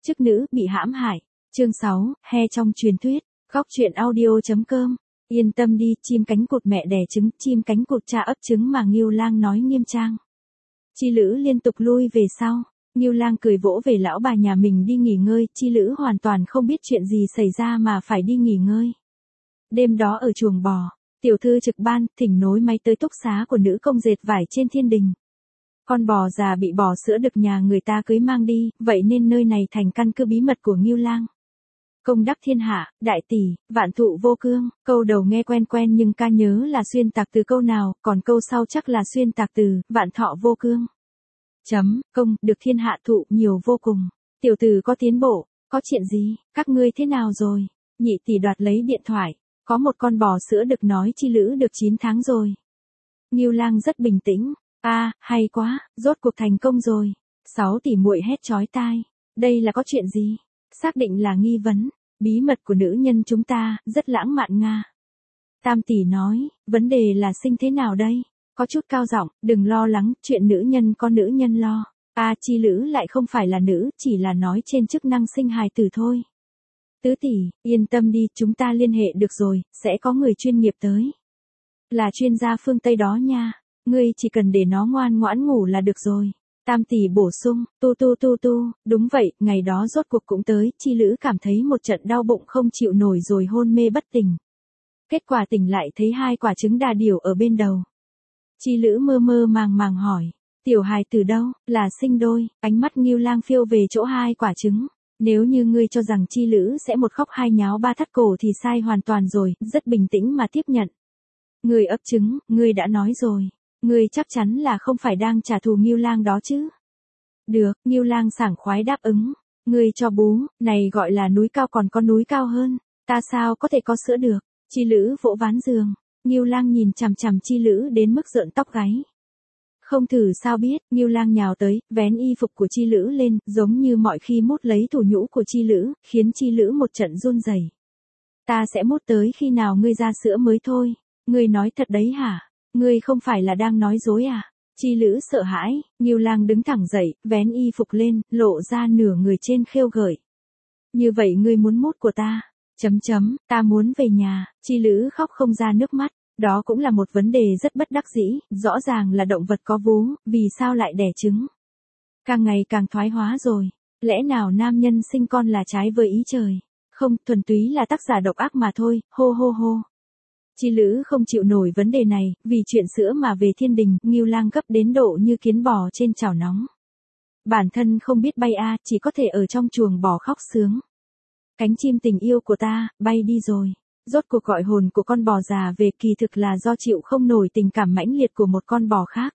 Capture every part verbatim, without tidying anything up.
Chức nữ bị hãm hại. Chương sáu, he trong truyền thuyết. Góc truyện audio.com. Yên tâm đi, chim cánh cụt mẹ đẻ trứng, chim cánh cụt cha ấp trứng mà Ngưu Lang nói nghiêm trang. Chi Lữ liên tục lui về sau. Ngưu Lang cười vỗ về lão bà nhà mình đi nghỉ ngơi, Chi Lữ hoàn toàn không biết chuyện gì xảy ra mà phải đi nghỉ ngơi. Đêm đó ở chuồng bò, tiểu thư trực ban, thỉnh nối máy tới túc xá của nữ công dệt vải trên thiên đình. Con bò già bị bò sữa được nhà người ta cưới mang đi, vậy nên nơi này thành căn cứ bí mật của Ngưu Lang. Công đắc thiên hạ, đại tỷ, vạn thụ vô cương, câu đầu nghe quen quen nhưng ca nhớ là xuyên tạc từ câu nào, còn câu sau chắc là xuyên tạc từ, vạn thọ vô cương. Chấm, công, được thiên hạ thụ nhiều vô cùng. Tiểu tử có tiến bộ, có chuyện gì, các ngươi thế nào rồi? Nhị tỷ đoạt lấy điện thoại, có một con bò sữa được nói Chi Lữ được chín tháng rồi. Ngưu Lang rất bình tĩnh, a, à, hay quá, rốt cuộc thành công rồi. Sáu tỷ muội hét chói tai, đây là có chuyện gì? Xác định là nghi vấn, bí mật của nữ nhân chúng ta, rất lãng mạn nga. Tam tỷ nói, vấn đề là sinh thế nào đây? Có chút cao giọng, đừng lo lắng, chuyện nữ nhân có nữ nhân lo. A à, Chi Lữ lại không phải là nữ, chỉ là nói trên chức năng sinh hài tử thôi. Tứ tỷ, yên tâm đi, chúng ta liên hệ được rồi, sẽ có người chuyên nghiệp tới. Là chuyên gia phương Tây đó nha, ngươi chỉ cần để nó ngoan ngoãn ngủ là được rồi. Tam tỷ bổ sung, tu tu tu tu, đúng vậy, ngày đó rốt cuộc cũng tới, Chi Lữ cảm thấy một trận đau bụng không chịu nổi rồi hôn mê bất tỉnh. Kết quả tỉnh lại thấy hai quả trứng đà điểu ở bên đầu. Chi Lữ mơ mơ màng màng hỏi, tiểu hài từ đâu, là sinh đôi, ánh mắt Ngưu Lang phiêu về chỗ hai quả trứng. Nếu như ngươi cho rằng Chi Lữ sẽ một khóc hai nháo ba thắt cổ thì sai hoàn toàn rồi, rất bình tĩnh mà tiếp nhận. Ngươi ấp trứng, ngươi đã nói rồi. Ngươi chắc chắn là không phải đang trả thù Ngưu Lang đó chứ? Được, Ngưu Lang sảng khoái đáp ứng. Ngươi cho bú, này gọi là núi cao còn có núi cao hơn. Ta sao có thể có sữa được? Chi Lữ vỗ ván giường. Ngưu Lang nhìn chằm chằm Chi Lữ đến mức rợn tóc gáy. Không thử sao biết, Ngưu Lang nhào tới, vén y phục của Chi Lữ lên, giống như mọi khi mút lấy thủ nhũ của Chi Lữ, khiến Chi Lữ một trận run rẩy. Ta sẽ mút tới khi nào ngươi ra sữa mới thôi. Ngươi nói thật đấy hả? Ngươi không phải là đang nói dối à? Chi Lữ sợ hãi, Ngưu Lang đứng thẳng dậy, vén y phục lên, lộ ra nửa người trên khêu gợi. Như vậy ngươi muốn mút của ta? Chấm chấm, ta muốn về nhà. Chi Lữ khóc không ra nước mắt. Đó cũng là một vấn đề rất bất đắc dĩ, rõ ràng là động vật có vú, vì sao lại đẻ trứng? Càng ngày càng thoái hóa rồi, lẽ nào nam nhân sinh con là trái với ý trời? Không, thuần túy là tác giả độc ác mà thôi, hô hô hô. Chi Lữ không chịu nổi vấn đề này, vì chuyện sữa mà về thiên đình, Ngưu Lang gấp đến độ như kiến bò trên chảo nóng. Bản thân không biết bay a, chỉ có thể ở trong chuồng bò khóc sướng. Cánh chim tình yêu của ta, bay đi rồi. Rốt cuộc gọi hồn của con bò già về kỳ thực là do chịu không nổi tình cảm mãnh liệt của một con bò khác.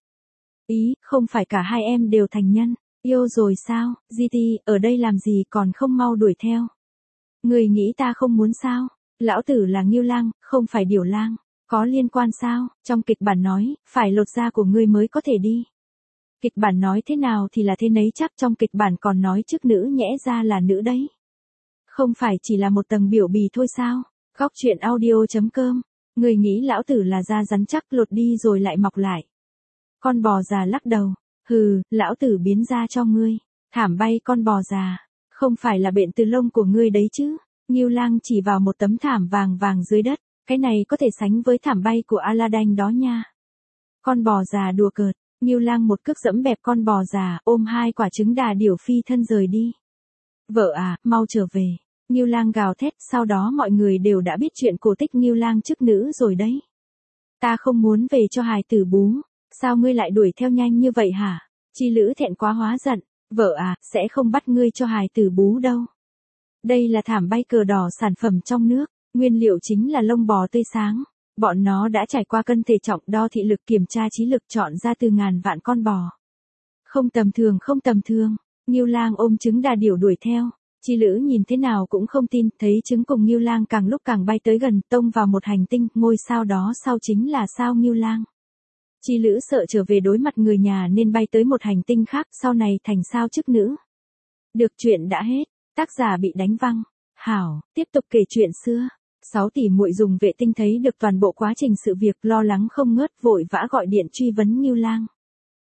Ý, không phải cả hai em đều thành nhân, yêu rồi sao, giê tê, ở đây làm gì còn không mau đuổi theo. Người nghĩ ta không muốn sao, lão tử là Ngưu Lang, không phải Điểu Lang, có liên quan sao, trong kịch bản nói, phải lột da của ngươi mới có thể đi. Kịch bản nói thế nào thì là thế nấy chắc trong kịch bản còn nói chức nữ nhẽ ra là nữ đấy. Không phải chỉ là một tầng biểu bì thôi sao? Góc truyện audio.com. Người nghĩ lão tử là da rắn chắc lột đi rồi lại mọc lại. Con bò già lắc đầu. Hừ, lão tử biến da cho ngươi. Thảm bay con bò già. Không phải là bệnh từ lông của ngươi đấy chứ. Ngưu Lang chỉ vào một tấm thảm vàng vàng dưới đất. Cái này có thể sánh với thảm bay của Aladdin đó nha. Con bò già đùa cợt. Ngưu Lang một cước dẫm bẹp con bò già, ôm hai quả trứng đà điểu phi thân rời đi. Vợ à, mau trở về. Ngưu Lang gào thét, sau đó mọi người đều đã biết chuyện cổ tích Ngưu Lang chức nữ rồi đấy. Ta không muốn về cho hài tử bú, sao ngươi lại đuổi theo nhanh như vậy hả? Chi Lữ thẹn quá hóa giận, vợ à, sẽ không bắt ngươi cho hài tử bú đâu. Đây là thảm bay cờ đỏ sản phẩm trong nước, nguyên liệu chính là lông bò tươi sáng. Bọn nó đã trải qua cân thể trọng đo thị lực kiểm tra trí lực chọn ra từ ngàn vạn con bò. Không tầm thường không tầm thường, Ngưu Lang ôm trứng đà điểu đuổi theo. Chi Lữ nhìn thế nào cũng không tin, thấy trứng cùng Ngưu Lang càng lúc càng bay tới gần, tông vào một hành tinh, ngôi sao đó sau chính là sao Ngưu Lang. Chi Lữ sợ trở về đối mặt người nhà nên bay tới một hành tinh khác, sau này thành sao chức nữ. Được, chuyện đã hết, tác giả bị đánh văng. Hảo, tiếp tục kể chuyện xưa. Sáu tỷ muội dùng vệ tinh thấy được toàn bộ quá trình sự việc, lo lắng không ngớt, vội vã gọi điện truy vấn Ngưu Lang.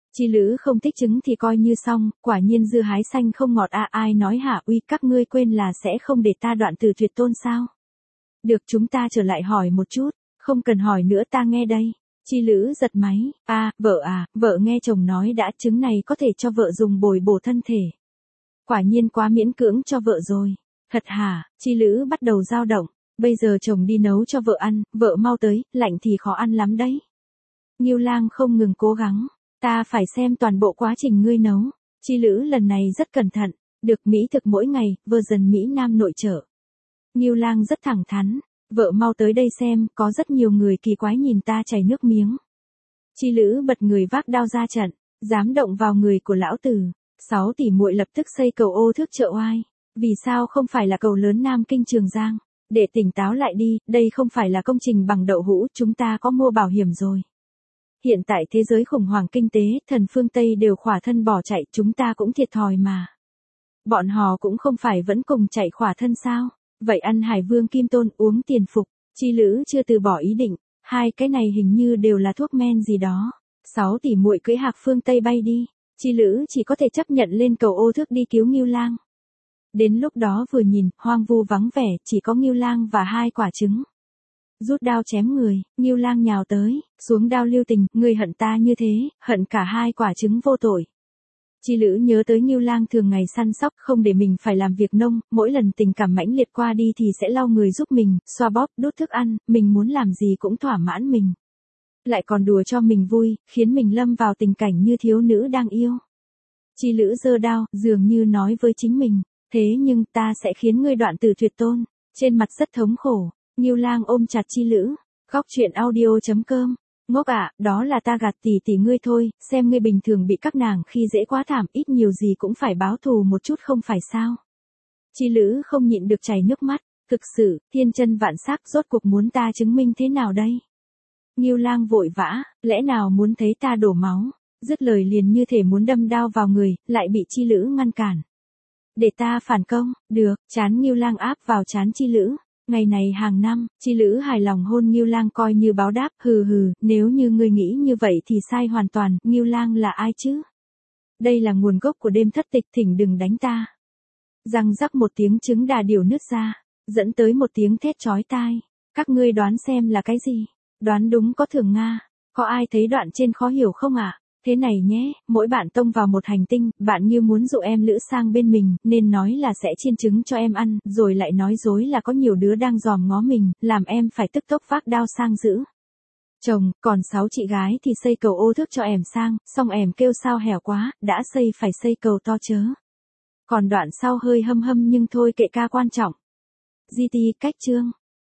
Chi Lữ không thích trứng thì coi như xong, quả nhiên dưa hái xanh không ngọt à, ai nói hả, uy các ngươi quên là sẽ không để ta đoạn từ tuyệt tôn sao? Được, chúng ta trở lại hỏi một chút, không cần hỏi nữa, ta nghe đây. Chi Lữ giật máy, à, vợ à, vợ nghe chồng nói đã, trứng này có thể cho vợ dùng bồi bổ thân thể. Quả nhiên quá miễn cưỡng cho vợ rồi. Thật hả? Chi Lữ bắt đầu dao động, bây giờ chồng đi nấu cho vợ ăn, vợ mau tới, lạnh thì khó ăn lắm đấy. Ngưu Lang không ngừng cố gắng, ta phải xem toàn bộ quá trình ngươi nấu. Chi Lữ lần này rất cẩn thận, được mỹ thực mỗi ngày, version Mỹ Nam nội trợ. Ngưu Lang rất thẳng thắn, vợ mau tới đây xem, có rất nhiều người kỳ quái nhìn ta chảy nước miếng. Chi Lữ bật người vác đao ra trận, dám động vào người của lão tử. Sáu tỷ muội lập tức xây cầu ô thước chợ oai. Vì sao không phải là cầu lớn Nam Kinh Trường Giang? Để tỉnh táo lại đi, đây không phải là công trình bằng đậu hũ, chúng ta có mua bảo hiểm rồi. Hiện tại thế giới khủng hoảng kinh tế, thần phương Tây đều khỏa thân bỏ chạy, chúng ta cũng thiệt thòi mà. Bọn họ cũng không phải vẫn cùng chạy khỏa thân sao? Vậy ăn Hải Vương Kim Tôn, uống tiền phục. Chi Lữ chưa từ bỏ ý định, hai cái này hình như đều là thuốc men gì đó. Sáu tỷ muội cưỡi hạc phương Tây bay đi. Chi Lữ chỉ có thể chấp nhận lên cầu ô thước đi cứu Ngưu Lang. Đến lúc đó vừa nhìn, hoang vu vắng vẻ, chỉ có Ngưu Lang và hai quả trứng. Rút đao chém người, Ngưu Lang nhào tới, xuống đao lưu tình, ngươi hận ta như thế, hận cả hai quả trứng vô tội. Chi Lữ nhớ tới Ngưu Lang thường ngày săn sóc, không để mình phải làm việc nông, mỗi lần tình cảm mãnh liệt qua đi thì sẽ lau người giúp mình, xoa bóp, đút thức ăn, mình muốn làm gì cũng thỏa mãn mình. Lại còn đùa cho mình vui, khiến mình lâm vào tình cảnh như thiếu nữ đang yêu. Chi Lữ giơ đao, dường như nói với chính mình, thế nhưng ta sẽ khiến ngươi đoạn tử tuyệt tôn. Trên mặt rất thống khổ, Ngưu Lang ôm chặt Chi Lữ. Góc truyện audio chấm com. Ngốc ạ, à, đó là ta gạt tỷ tỷ ngươi thôi, xem ngươi bình thường bị các nàng khi dễ quá thảm, ít nhiều gì cũng phải báo thù một chút không phải sao. Chi Lữ không nhịn được chảy nước mắt, thực sự, thiên chân vạn sắc, rốt cuộc muốn ta chứng minh thế nào đây? Ngưu Lang vội vã, lẽ nào muốn thấy ta đổ máu? Dứt lời liền như thể muốn đâm đao vào người, lại bị Chi Lữ ngăn cản. Để ta phản công, được, trán Ngưu Lang áp vào trán Chi Lữ. Ngày này hàng năm, Chi Lữ hài lòng hôn Ngưu Lang coi như báo đáp, hừ hừ, nếu như ngươi nghĩ như vậy thì sai hoàn toàn, Ngưu Lang là ai chứ? Đây là nguồn gốc của đêm thất tịch, thỉnh đừng đánh ta. Răng rắc một tiếng trứng đà điểu nứt ra, dẫn tới một tiếng thét chói tai. Các ngươi đoán xem là cái gì? Đoán đúng có thưởng Nga. Có ai thấy đoạn trên khó hiểu không ạ? À? Thế này nhé, mỗi bạn tông vào một hành tinh, bạn như muốn dụ em Lữ sang bên mình, nên nói là sẽ chiên trứng cho em ăn, rồi lại nói dối là có nhiều đứa đang dòm ngó mình, làm em phải tức tốc vác đao sang giữ chồng, còn sáu chị gái thì xây cầu ô thước cho em sang, xong em kêu sao hẻo quá, đã xây phải xây cầu to chớ. Còn đoạn sau hơi hâm hâm nhưng thôi kệ, ca quan trọng. giê tê cách chương